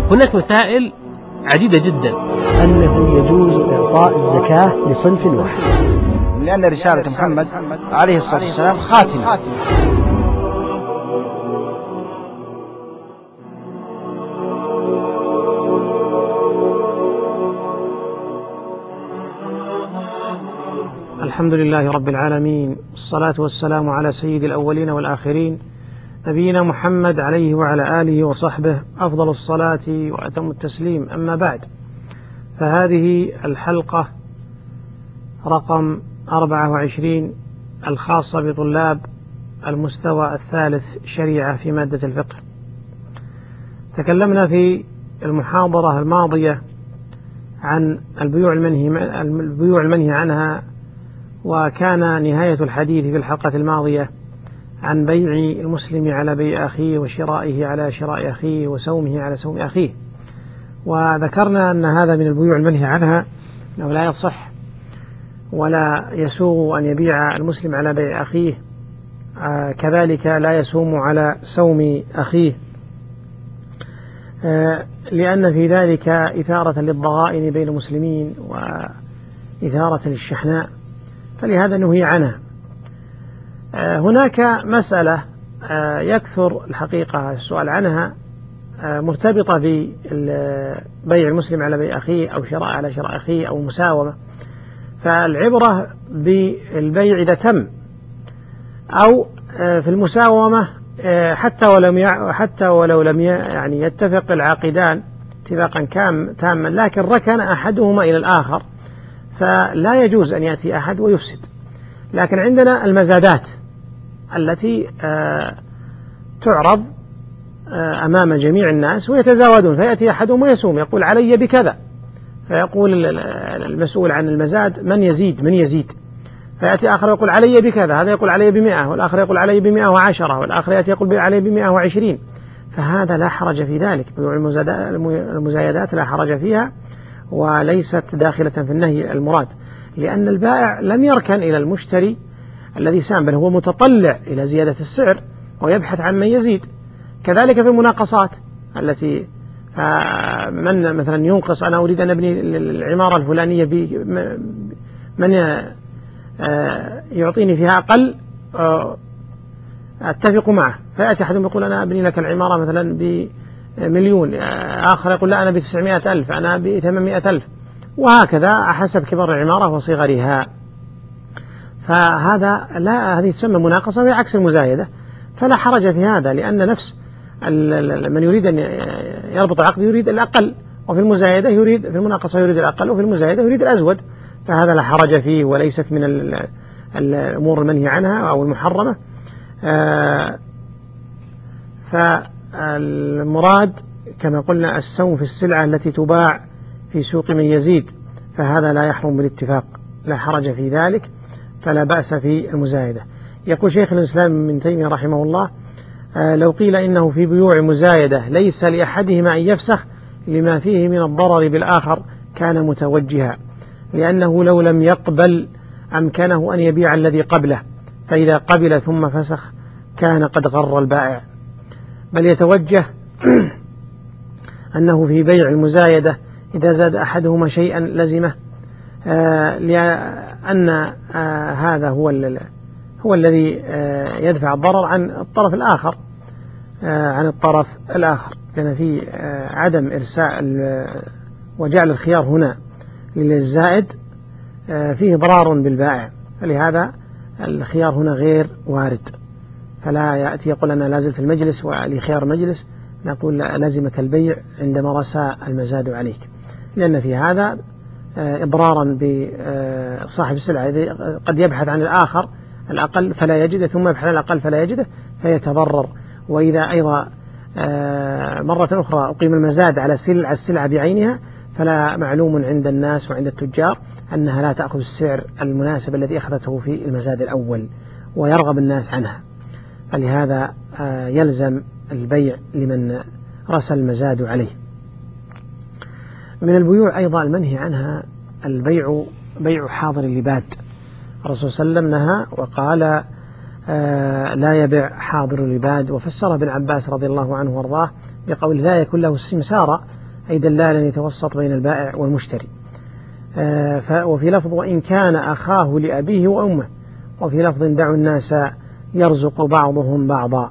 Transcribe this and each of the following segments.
هناك مسائل عديدة جدا. أنه يجوز إعطاء الزكاة لصنف واحد، لأن رسالة محمد عليه الصلاة والسلام خاتمة. الحمد لله رب العالمين، والصلاة والسلام على سيد الأولين والآخرين، نبينا محمد عليه وعلى آله وصحبه أفضل الصلاة وأتم التسليم. أما بعد، فهذه الحلقة رقم 24 الخاصة بطلاب المستوى الثالث شريعة في مادة الفقه. تكلمنا في المحاضرة الماضية عن البيوع المنهي عنها، وكان نهاية الحديث في الحلقة الماضية عن بيع المسلم على بيع أخيه، وشرائه على شراء أخيه، وسومه على سوم أخيه. وذكرنا أن هذا من البيوع المنهي عنها، أنه لا يصح ولا يسوغ أن يبيع المسلم على بيع أخيه، كذلك لا يسوم على سوم أخيه، لأن في ذلك إثارة للضغائن بين المسلمين وإثارة للشحناء، فلهذا نهي عنها. هناك مسألة يكثر الحقيقة السؤال عنها، مرتبطة ببيع المسلم على بيع أخيه، أو شراء على شراء أخيه، أو مساومة. فالعبرة بالبيع إذا تم، أو في المساومة حتى ولو لم يعني يتفق العاقدان اتفاقا تاما، لكن ركن أحدهما إلى الآخر، فلا يجوز أن يأتي أحد ويفسد. لكن عندنا المزادات التي تعرض أمام جميع الناس ويتزاودون، فيأتي أحدهم ويسوم يقول علي بكذا، فيقول المسؤول عن المزاد من يزيد، فيأتي آخر يقول علي بكذا، هذا يقول علي ب100، والآخر يقول علي ب110، والآخر يأتي يقول علي ب120. فهذا لا حرج في ذلك، المزايدات لا حرج فيها، وليست داخلة في النهي المراد، لأن البائع لم يركن إلى المشتري الذي سام، بل هو متطلع إلى زيادة السعر ويبحث عن من يزيد. كذلك في المناقصات التي من مثلا ينقص، أنا أريد أن أبني العمارة الفلانية من يعطيني فيها أقل أتفق معه، فيأتي أحدهم يقول أنا أبني لك العمارة مثلا ب1,000,000، آخر يقول لا أنا ب900,000، أنا ب800,000، وهكذا حسب كبر العمارة وصغرها. فهذا هذه تسمى مناقصة، وهي عكس المزايدة، فلا حرج في هذا، لأن نفس من يريد أن يربط العقد يريد الأقل، وفي المزايدة في المناقصة يريد الأقل، وفي المزايدة يريد الأزود، فهذا لا حرج فيه، وليست من الأمور المنهي عنها أو المحرمة. فالمراد كما قلنا السوم في السلعة التي تباع في سوق من يزيد، فهذا لا يحرم بالاتفاق، لا حرج في ذلك، فلا بأس في المزايدة. يقول شيخ الإسلام ابن تيمية رحمه الله: لو قيل إنه في بيوع المزايدة ليس لأحدهما أن يفسخ لما فيه من الضرر بالآخر كان متوجها، لأنه لو لم يقبل أمكنه أن يبيع الذي قبله، فإذا قبل ثم فسخ كان قد غر البائع. بل يتوجه أنه في بيع المزايدة إذا زاد أحدهما شيئا لزمه، لأن هذا هو الذي يدفع الضرر عن الطرف الآخر، لأن في عدم إرساء وجعل الخيار هنا للزائد فيه ضرار بالبائع، فلهذا الخيار هنا غير وارد. فلا يأتي يقول أنا لازلت المجلس ولي خيار مجلس، نقول لازمك البيع عندما رسى المزاد عليك، لأن في هذا إضرارا بصاحب السلعة، قد يبحث عن الآخر الأقل فلا يجده، ثم يبحث عن الأقل فلا يجده فيتضرر. وإذا أيضا مرة أخرى أقيم المزاد على السلعة بعينها، فلا معلوم عند الناس وعند التجار أنها لا تأخذ السعر المناسب الذي أخذته في المزاد الأول، ويرغب الناس عنها، فلهذا يلزم البيع لمن رسى المزاد عليه. من البيوع أيضا المنهي عنها بيع حاضر اللباد. الرسول صلى الله عليه وسلم نهى وقال لا يبيع حاضر اللباد، وفسره ابن عباس رضي الله عنه وارضاه بقول لا يكون له السمسارة أي دلالا يتوسط بين البائع والمشتري. وفي لفظ وإن كان أخاه لأبيه وأمه، وفي لفظ دعوا الناس يرزق بعضهم بعضا.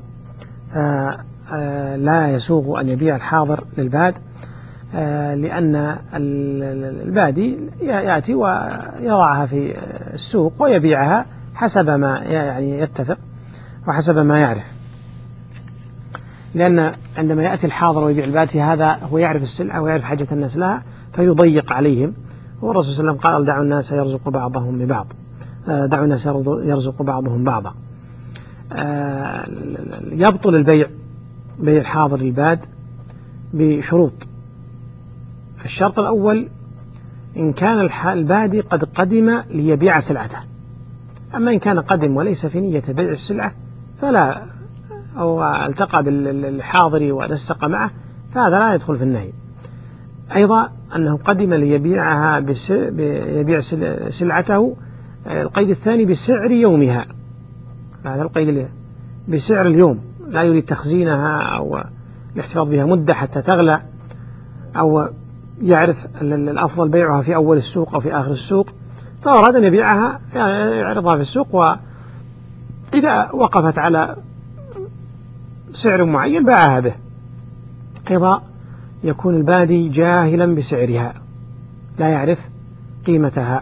لا يسوغ أن يبيع الحاضر للباد، لأن البادي يأتي ويضعها في السوق ويبيعها حسب ما يعني يتفق وحسب ما يعرف، لأن عندما يأتي الحاضر ويبيع البادي هذا هو يعرف السلعة ويعرف حاجة الناس لها فيضيق عليهم. والرسول صلى الله عليه وسلم قال دعوا الناس يرزق بعضهم ببعض، دعوا الناس يرزق بعضهم بعضا. يبطل البيع، بيع الحاضر للباد بشروط. الشرط الأول إن كان البادي قد قدم ليبيع سلعته. أما إن كان قدم وليس في نية بيع السلعة فلا، أو التقى بالحاضر ونسق معه فهذا لا يدخل في النهي. أيضا أنه قدم ليبيعها يبيع سلعته. القيد الثاني بسعر يومها، هذا القيد بسعر اليوم، لا يريد تخزينها أو الاحتفاظ بها مدة حتى تغلى، أو يعرف الأفضل بيعها في أول السوق أو في آخر السوق، فأراد أن يبيعها يعني يعرضها في السوق، وإذا وقفت على سعر معين باعها به. أيضا يكون البادي جاهلا بسعرها لا يعرف قيمتها.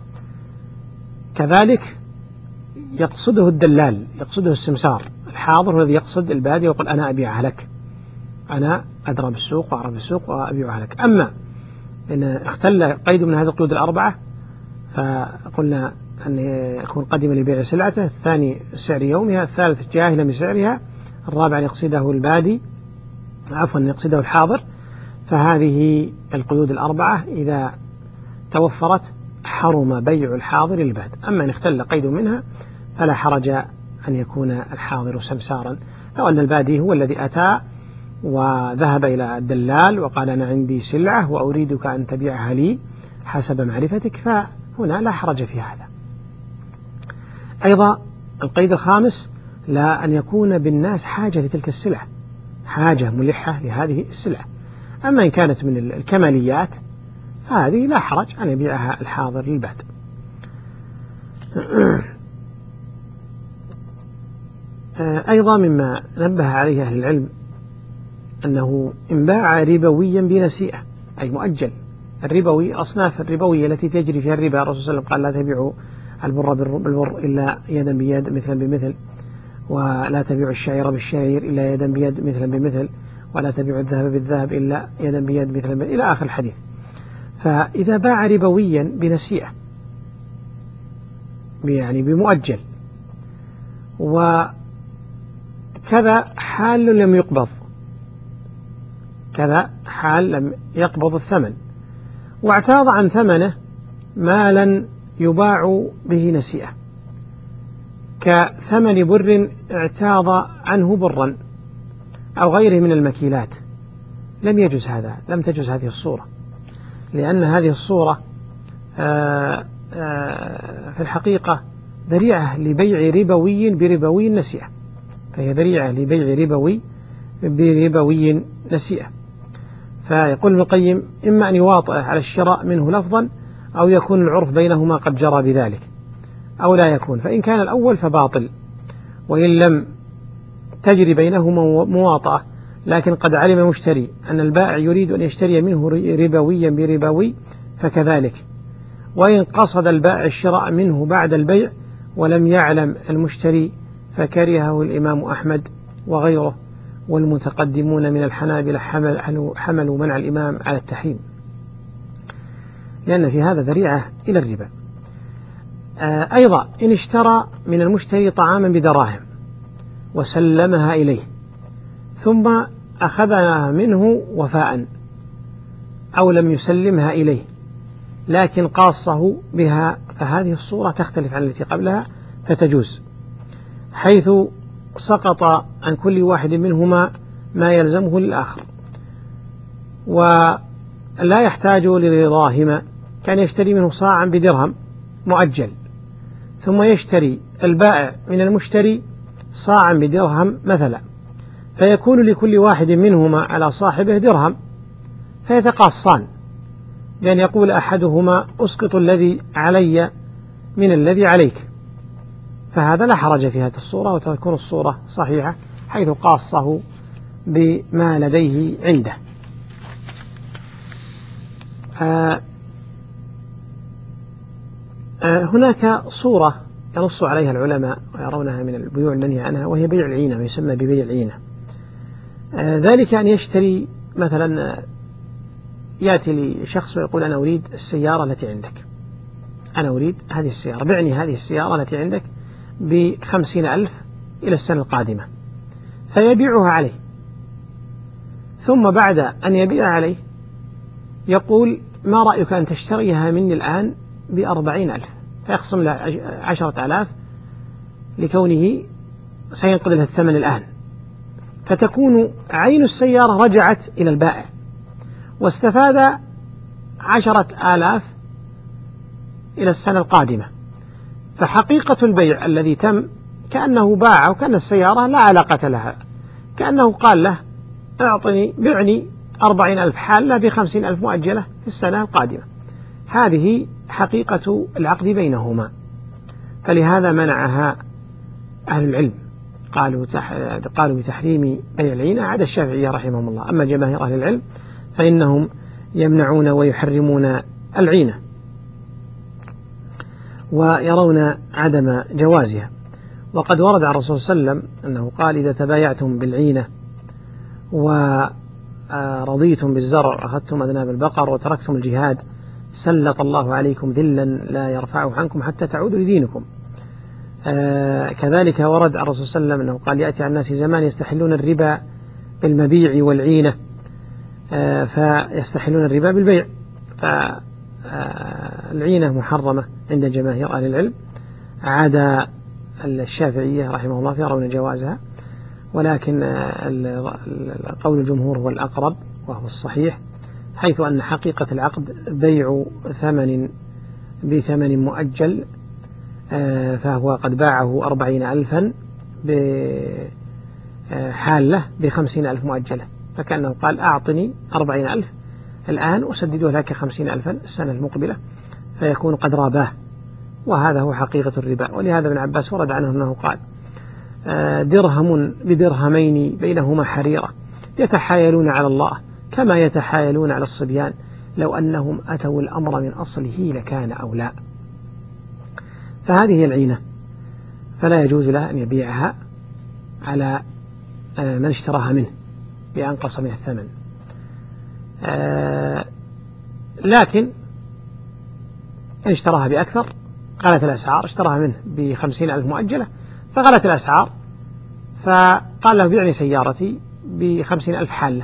كذلك يقصده الدلال، يقصده السمسار. الحاضر الذي يقصد البادي ويقول أنا أبيعها لك، أنا أدرى بالسوق وأعرف بالسوق وأبيعها لك. أما إن اختل قيد من هذه القيود الأربعة فقلنا أن يكون قدم لبيع سلعته، الثاني سعر يومها، الثالث جاهلا بسعرها، الرابع أن يقصده البادي عفوا أن يقصده الحاضر. فهذه القيود الأربعة إذا توفرت حرم بيع الحاضر للباد. أما إن اختل قيد منها فلا حرج أن يكون الحاضر سمسارا. لو أن البادي هو الذي أتى وذهب إلى الدلال وقال أنا عندي سلعة وأريدك أن تبيعها لي حسب معرفتك، فهنا لا حرج في هذا. أيضا القيد الخامس لا أن يكون بالناس حاجة لتلك السلعة، حاجة ملحة لهذه السلعة. أما إن كانت من الكماليات فهذه لا حرج أن يبيعها الحاضر للباد. أيضا مما نبه عليه أهل العلم أنه إن باع ربويا بنسيئة أي مؤجل. الربوي أصناف الربوية التي تجري فيها الربا، الرسول صلى الله عليه وسلم قال لا تبيعوا البر بالبر إلا يدا بيد مثلا بمثل، ولا تبيعوا الشعير بالشعير إلا يدا بيد مثلا بمثل، ولا تبيعوا الذهب بالذهب إلا يدا بيد مثلا بمثل، إلى آخر الحديث. فإذا باع ربويا بنسيئة يعني بمؤجل وكذا حال لم يقبض، كذا حال لم يقبض الثمن، واعتاض عن ثمنه مالا يباع به نسيئة كثمن بر اعتاض عنه برا أو غيره من المكيلات، لم يجوز هذا، لم تجوز هذه الصورة، لأن هذه الصورة في الحقيقة ذريعة لبيع ربوي بربوي نسيئة، فهي ذريعة لبيع ربوي بربوي نسيئة. فيقول ابن القيم إما أن يواطئ على الشراء منه لفظا أو يكون العرف بينهما قد جرى بذلك أو لا يكون. فإن كان الأول فباطل، وإن لم تجري بينهما مواطأة لكن قد علم المشتري أن البائع يريد أن يشتري منه ربويا بربوي فكذلك. وإن قصد البائع الشراء منه بعد البيع ولم يعلم المشتري فكرهه الإمام أحمد وغيره والمتقدمون من الحنابلة حملوا منع الإمام على التحريم، لأن في هذا ذريعة إلى الربا. أيضا إن اشترى من المشتري طعاما بدراهم وسلمها إليه ثم أخذها منه وفاء أو لم يسلمها إليه لكن قاصه بها، فهذه الصورة تختلف عن التي قبلها فتجوز، حيث سقط عن كل واحد منهما ما يلزمه للآخر ولا يحتاج لرضاهما. كان يشتري منه صاعا بدرهم مؤجل ثم يشتري البائع من المشتري صاعا بدرهم مثلا، فيكون لكل واحد منهما على صاحبه درهم، فيتقاصان بأن يقول أحدهما أسقط الذي علي من الذي عليك، فهذا لا حرج في هذه الصورة، وتكون الصورة صحيحة حيث قاصه بما لديه عنده. هناك صورة ينص عليها العلماء ويرونها من البيوع المنهي عنها، وهي بيع العينة، ويسمى ببيع العينة. ذلك أن يشتري مثلا، يأتي لشخص ويقول أنا أريد السيارة التي عندك، أنا أريد هذه السيارة، بعني هذه السيارة التي عندك ب50,000 إلى السنة القادمة، فيبيعها عليه. ثم بعد أن يبيع عليه يقول ما رأيك أن تشتريها مني الآن ب40,000، فيخصم له 10,000 لكونه سينقذ له الثمن الآن، فتكون عين السيارة رجعت إلى البائع واستفاد 10,000 إلى السنة القادمة. فحقيقة البيع الذي تم كأنه باع، وكأن السيارة لا علاقة لها، كأنه قال له اعطني بعني 40,000 حالة ب50,000 مؤجلة في السنة القادمة. هذه حقيقة العقد بينهما، فلهذا منعها أهل العلم، قالوا بتحريم بيع العينة عدا الشافعية رحمهم الله. أما جماهير أهل العلم فإنهم يمنعون ويحرمون العينة ويرون عدم جوازها. وقد ورد عن الرسول صلى الله عليه وسلم أنه قال إذا تبايعتم بالعينة ورضيتم بالزرع أخذتم أذناب البقر وتركتم الجهاد سلط الله عليكم ذلا لا يرفعه عنكم حتى تعودوا لدينكم. كذلك ورد عن الرسول صلى الله عليه وسلم أنه قال يأتي على الناس زمان يستحلون الربا بالمبيع والعينة، فيستحلون الربا بالبيع، فالعينة محرمة عند جماهير أهل العلم عدا الشافعية رحمه الله يرون جوازها، ولكن قول الجمهور هو الأقرب وهو الصحيح، حيث أن حقيقة العقد بيع ثمن بثمن مؤجل، فهو قد باعه 40,000 بحالة ب50,000 مؤجلة، فكأنه قال أعطني 40,000 الآن أسدده لك 50,000 السنة المقبلة، فيكون قد راباه، وهذا هو حقيقة الربا. ولهذا ابن عباس ورد عنه أنه قال درهم بدرهمين بينهما حريرة يتحايلون على الله كما يتحايلون على الصبيان لو أنهم أتوا الأمر من أصله لكان أولى. فهذه هي العينة، فلا يجوز له أن يبيعها على من اشتراها منه بأنقص من الثمن. لكن إن اشتراها بأكثر غلت الأسعار، اشتراها منه ب50,000 مؤجلة فغلت الأسعار، فقال له بيعني سيارتي ب50,000 حالة،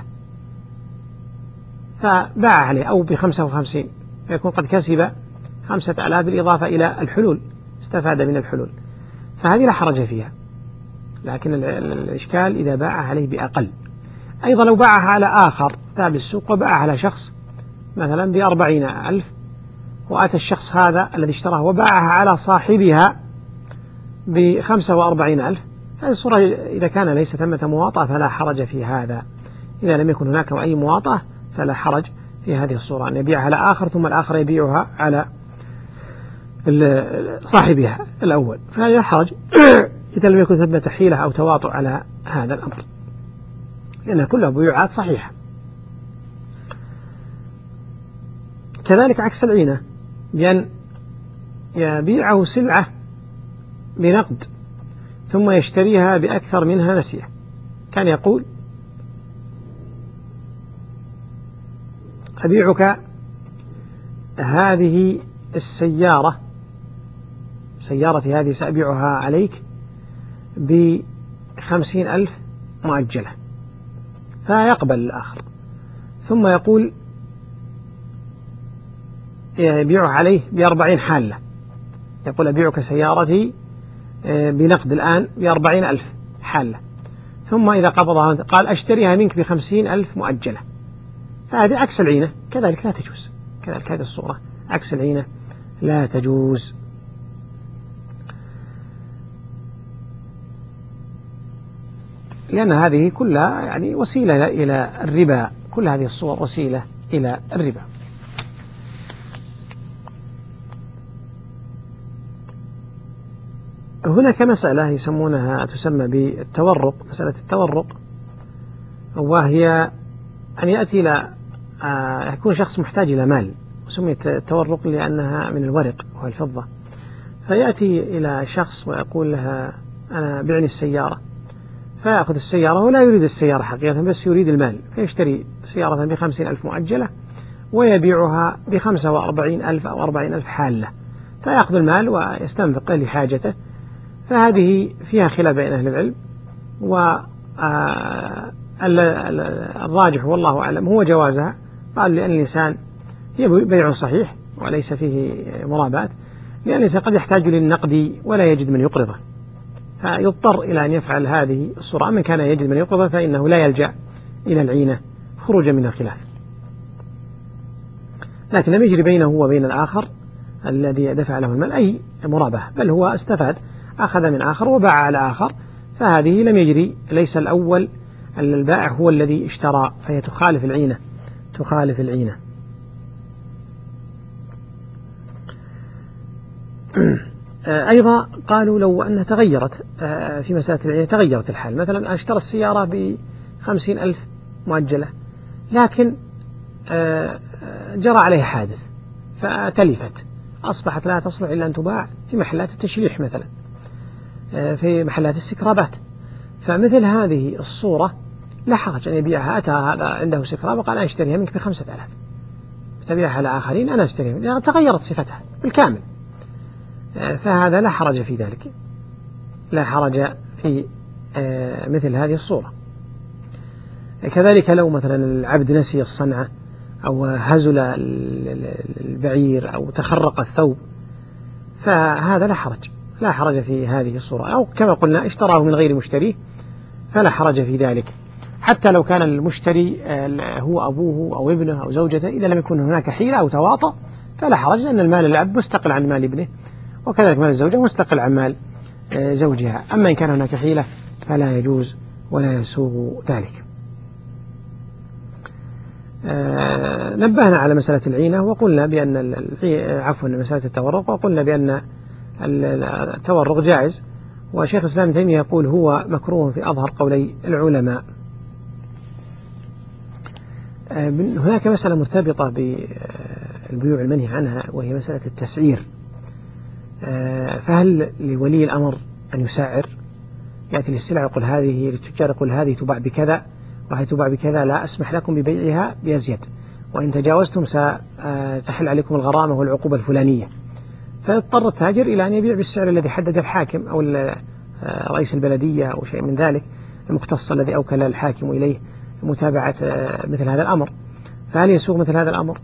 فباع عليه أو ب55، فيكون قد كسب 5,000 بالإضافة إلى الحلول، استفاد من الحلول، فهذه لا حرج فيها. لكن الإشكال إذا باع عليه بأقل. أيضا لو باعها على آخر ذهب للسوق وباعها على شخص مثلا ب40,000، وأتى الشخص هذا الذي اشتراها وباعها على صاحبها ب45,000، هذه الصورة إذا كان ليس ثمة مواطأة فلا حرج في هذا. إذا لم يكن هناك أي مواطأة فلا حرج في هذه الصورة، أن يبيعها على آخر ثم الآخر يبيعها على صاحبها الأول، فهذا لا حرج إذا لم يكن ثمة حيلة أو تواطؤ على هذا الأمر، لأنها كلها بيوعات صحيحة. كذلك عكس العينة، بأن يبيعه سلعة بنقد ثم يشتريها بأكثر منها نسيئة. كان يقول أبيعك هذه السيارة، سيارتي هذه سأبيعها عليك ب50,000 مؤجلة، فيقبل الآخر، ثم يقول يبيعها عليه ب40 حالة، يقول أبيعك سيارتي بنقد الآن ب40,000 حالة، ثم إذا قبضها قال أشتريها منك ب50,000 مؤجلة، فهذه عكس العينة، كذلك لا تجوز، كذلك هذه الصورة عكس العينة لا تجوز. لأن هذه كلها يعني وسيلة إلى الربا، كل هذه الصور وسيلة إلى الربا. هناك مسألة تسمى بالتورق، مسألة التورق، وهي أن يأتي إلى يكون شخص محتاج إلى مال، وسميت التورق لأنها من الورق وهو الفضة، فيأتي إلى شخص ويقول لها أنا بعني السيارة، فيأخذ السيارة ولا يريد السيارة حقيقة بس يريد المال، فيشتري سيارة ب50,000 مؤجلة ويبيعها ب45,000 أو 40,000 حالة، فيأخذ المال ويستنفقه لحاجته. فهذه فيها خلاف بين أهل العلم، والراجح والله أعلم هو جوازها. قال لأن الإنسان هي بيع صحيح وليس فيه مرابات، لأن الإنسان قد يحتاج للنقد ولا يجد من يقرضه، فيضطر إلى أن يفعل هذه الصورة. من كان يجد من يقرضه فإنه لا يلجأ إلى العينة خروجا من الخلاف، لكن لم يجري بينه وبين الآخر الذي دفع له المال أي مرابحة، بل هو استفاد، أخذ من آخر وباع على آخر، فهذه لم يجري، ليس الأول البائع هو الذي اشترى، فهي تخالف العينة، تخالف العينة. أيضا قالوا لو أنها تغيرت في مسألة العينة، تغيرت الحال، مثلا اشترى السيارة ب50,000 مؤجلة، لكن جرى عليها حادث فتلفت، أصبحت لا تصلح إلا أن تباع في محلات التشريح مثلا، في محلات السكرابات، فمثل هذه الصورة لا حرج أن يبيعها. أتى هذا عنده سكراب وقال أنا أشتريها منك ب5,000، تبيعها على آخرين أنا أشتريها منك، تغيرت صفتها بالكامل، فهذا لا حرج في ذلك، لا حرج في مثل هذه الصورة. كذلك لو مثلا العبد نسي الصنعة أو هزل البعير أو تخرق الثوب، فهذا لا حرج، لا حرج في هذه الصورة. أو كما قلنا اشتراه من غير مشتريه فلا حرج في ذلك، حتى لو كان المشتري هو أبوه أو ابنه أو زوجته، إذا لم يكن هناك حيلة أو تواطؤ فلا حرج، لأن المال الأب مستقل عن مال ابنه، وكذلك مال الزوجة مستقل عن مال زوجها. أما إن كان هناك حيلة فلا يجوز ولا يسوغ ذلك. نبهنا على مسألة العينة وقلنا بأن مسألة التورق، وقلنا بأن التورق جائز، وشيخ الإسلام ابن تيمية يقول هو مكروه في أظهر قولي العلماء. هناك مسألة مرتبطة بالبيوع المنهي عنها، وهي مسألة التسعير. فهل لولي الأمر أن يسعر؟ يأتي للسلع يقول هذه، للتجار يقول هذه تباع بكذا وهي تباع بكذا، لا أسمح لكم ببيعها بأزيد، وإن تجاوزتم ستحل عليكم الغرامة والعقوبة الفلانية، فيضطر التاجر إلى أن يبيع بالسعر الذي حدد الحاكم أو رئيس البلدية أو شيء من ذلك المختص الذي أوكل الحاكم إليه متابعة مثل هذا الأمر. فهل يسوغ مثل هذا الأمر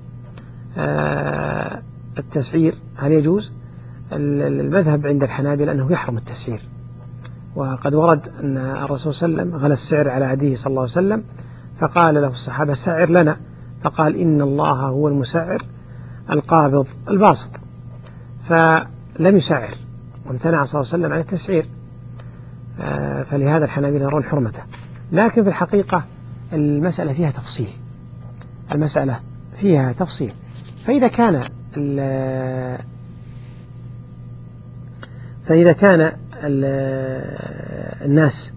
التسعير؟ هل يجوز؟ المذهب عند الحنابلة أنه يحرم التسعير، وقد ورد أن الرسول صلى الله عليه وسلم غلى السعر على عهده صلى الله عليه وسلم، فقال له الصحابة سعر لنا، فقال إن الله هو المسعر القابض الباسط، فلم يسعر وامتنع صلى الله عليه وسلم عن التسعير، فلهذا الحنابلة يرون حرمته. لكن في الحقيقة المسألة فيها تفصيل، المسألة فيها تفصيل. فإذا كان الناس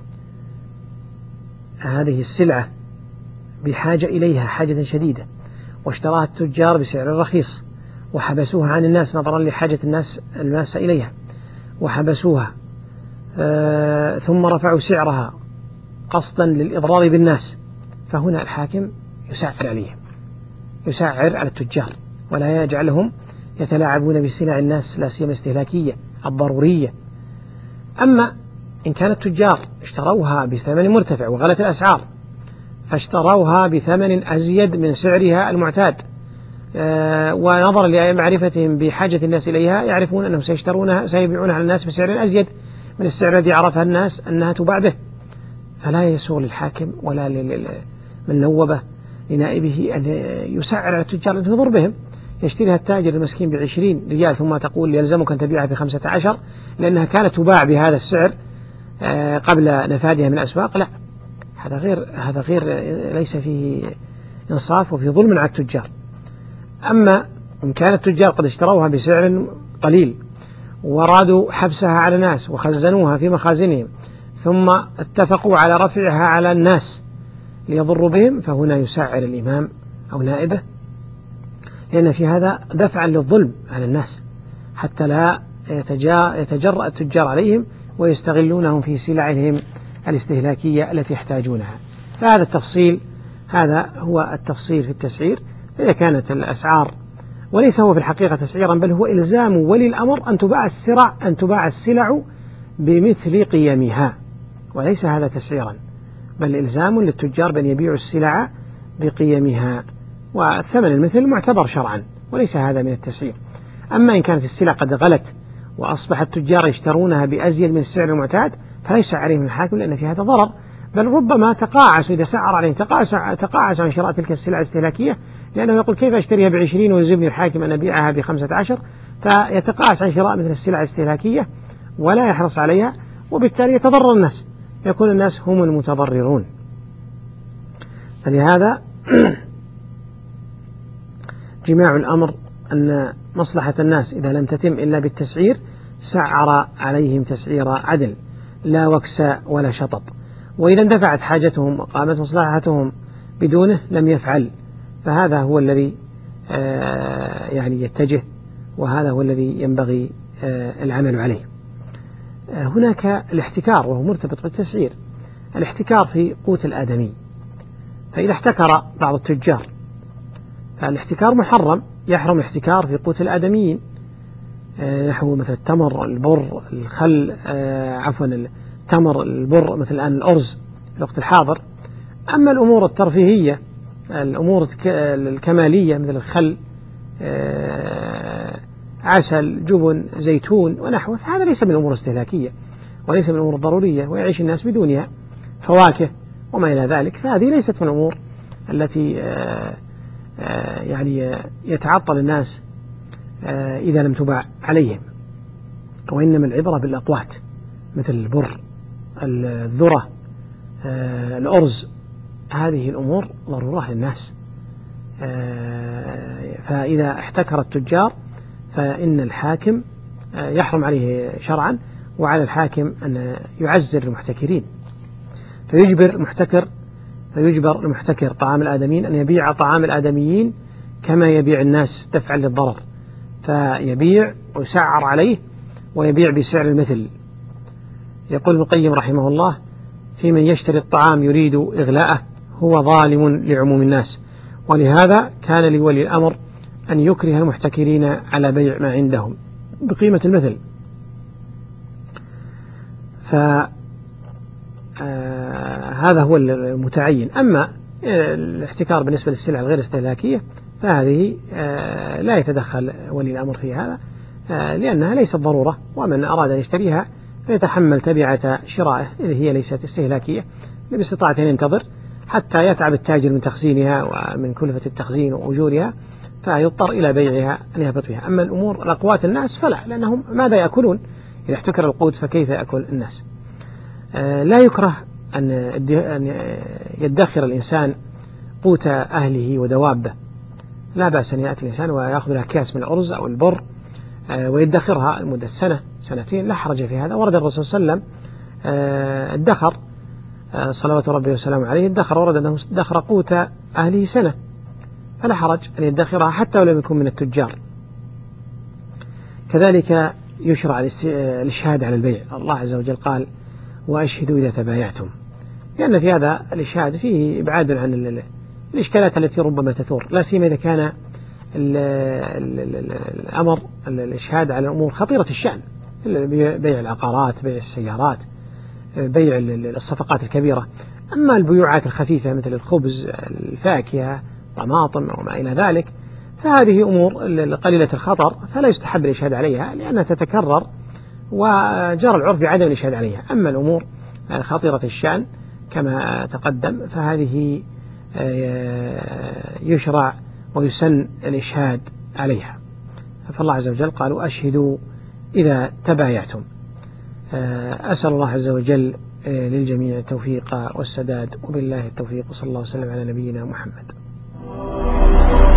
هذه السلعة بحاجة إليها حاجة شديدة، واشتراها التجار بسعر رخيص وحبسوها عن الناس نظرا لحاجة الناس الماسة إليها، وحبسوها ثم رفعوا سعرها قصدا للإضرار بالناس، فهنا الحاكم يسعر عليهم، يسعر على التجار، ولا يجعلهم يتلاعبون بسلع الناس لا سيما استهلاكية الضرورية. أما إن كان التجار اشتروها بثمن مرتفع وغلت الأسعار، فاشتروها بثمن أزيد من سعرها المعتاد، ونظرا لمعرفتهم بحاجة الناس إليها يعرفون أنهم سيبيعونها على الناس بسعر أزيد من السعر الذي عرفها الناس أنها تباع به، فلا يسوغ للحاكم ولا من نوبه لنائبه أن يسعر على التجار أن يضر بهم. يشتريها التاجر المسكين ب20 ريال ثم تقول يلزمك أن تبيعها ب15 لأنها كانت تباع بهذا السعر قبل نفادها من الأسواق. لا، هذا غير ليس فيه إنصاف وفي ظلم على التجار. أما إن كان التجار قد اشتروها بسعر قليل ورادوا حبسها على الناس وخزنوها في مخازنهم ثم اتفقوا على رفعها على الناس ليضروا بهم، فهنا يسعر الإمام أو نائبه، لأن في هذا دفعا للظلم على الناس حتى لا يتجرأ التجار عليهم ويستغلونهم في سلعهم الاستهلاكية التي يحتاجونها. فهذا التفصيل، هذا هو التفصيل في التسعير. إذا كانت الأسعار، وليس هو في الحقيقة تسعيرا بل هو إلزام ولي الأمر أن تباع السلع بمثل قيمها، وليس هذا تسعيرا بل إلزام للتجار بأن يبيعوا السلع بقيمها، والثمن المثل معتبر شرعا وليس هذا من التسعير. أما إن كانت السلع قد غلت وأصبح التجار يشترونها بأزيد من السعر المعتاد فليس عليهم الحاكم، لأن في هذا ضرر، بل ربما تقاعس، إذا سعر عليهم تقاعس عن شراء تلك السلع الاستهلاكية، لأنه يقول كيف أشتريها ب20 ويلزمني الحاكم أن أبيعها ب15، فيتقاعس عن شراء مثل السلع الاستهلاكية ولا يحرص عليها، وبالتالي يتضرر الناس، يكون الناس هم المتضررون. فلهذا جماع الأمر أن مصلحة الناس إذا لم تتم إلا بالتسعير سعر عليهم تسعير عدل لا وكس ولا شطط، وإذا اندفعت حاجتهم وقامت مصلحتهم بدونه لم يفعل، فهذا هو الذي يعني يتجه، وهذا هو الذي ينبغي العمل عليه. هناك الاحتكار وهو مرتبط بالتسعير. الاحتكار في قوت الآدمي، فإذا احتكر بعض التجار فالاحتكار محرم، يحرم الاحتكار في قوت الآدميين، نحو مثل التمر، البر، الخل، التمر، البر، مثل الآن الأرز في الوقت الحاضر. أما الأمور الترفيهية، الأمور الكمالية مثل الخل، عسل، جبن، زيتون ونحوه، فهذا ليس من الأمور الاستهلاكية وليس من الأمور الضرورية ويعيش الناس بدونها، فواكه وما إلى ذلك، فهذه ليست من الأمور التي يعني يتعطل الناس إذا لم تباع عليهم، وإنما العبرة بالأقوات مثل البر، الذرة، الأرز، هذه الأمور ضرورة للناس. فإذا احتكر التجار فإن الحاكم يحرم عليه شرعا، وعلى الحاكم أن يعزر المحتكرين، فيجبر المحتكر طعام الآدميين أن يبيع طعام الآدميين كما يبيع الناس دفعا للضرر، فيبيع ويسعر عليه ويبيع بسعر المثل. يقول ابن القيم رحمه الله: في من يشتري الطعام يريد إغلاءه هو ظالم لعموم الناس، ولهذا كان لولي الأمر أن يكره المحتكرين على بيع ما عندهم بقيمة المثل. هذا هو المتعين. أما الاحتكار بالنسبة للسلع الغير استهلاكية فهذه لا يتدخل ولي الأمر في هذا، لأنها ليست ضرورة، ومن أراد أن يشتريها فيتحمل تبعة شرائه إذا هي ليست استهلاكية، باستطاعة أن ينتظر حتى يتعب التاجر من تخزينها ومن كلفة التخزين وأجورها، فيضطر إلى بيعها أن يهبط بها. أما الأمور الأقوات الناس فلا، لأنهم ماذا يأكلون إذا احتكر القوت، فكيف يأكل الناس؟ لا يكره أن يدخر الإنسان قوت أهله ودوابه، لا بأس أن يأتي الإنسان ويأخذ له أكياس من الأرز أو البر ويدخرها لمدة سنة سنتين، لا حرج في هذا. ورد الرسول صلى الله عليه وسلم ادخر صلوات ربي وسلامه عليه، ادخر، ورد أنه ادخر قوت أهله سنة، فلا حرج أن يدخرها حتى ولم يكن من التجار. كذلك يشرع الإشهاد على البيع. الله عز وجل قال: وأشهدوا إذا تبايعتم، لأن في هذا الإشهاد فيه إبعاد عن الإشكالات التي ربما تثور، لا سيما إذا كان الأمر الإشهاد على الأمور خطيرة الشأن، بيع العقارات، بيع السيارات، بيع الصفقات الكبيرة. أما البيوعات الخفيفة مثل الخبز، الفاكهة، طماطم وما إلى ذلك، فهذه أمور قليلة الخطر، فلا يستحب الإشهاد عليها لأنها تتكرر، وجرى العرف بعدم الإشهاد عليها. أما الأمور خطيرة الشأن كما تقدم فهذه يشرع ويسن الإشهاد عليها. فالله عز وجل قال: أشهدوا إذا تبايعتم. أسأل الله عز وجل للجميع التوفيق والسداد، وبالله التوفيق، صلى الله وسلم على نبينا محمد.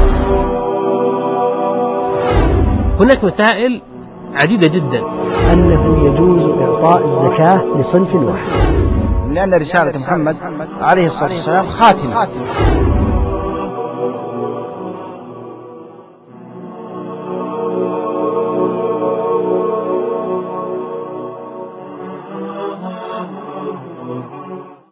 هناك مسائل عديدة جدا. أنه يجوز إعطاء الزكاة لصنف واحد، لأن رسالة محمد عليه الصلاة والسلام خاتمة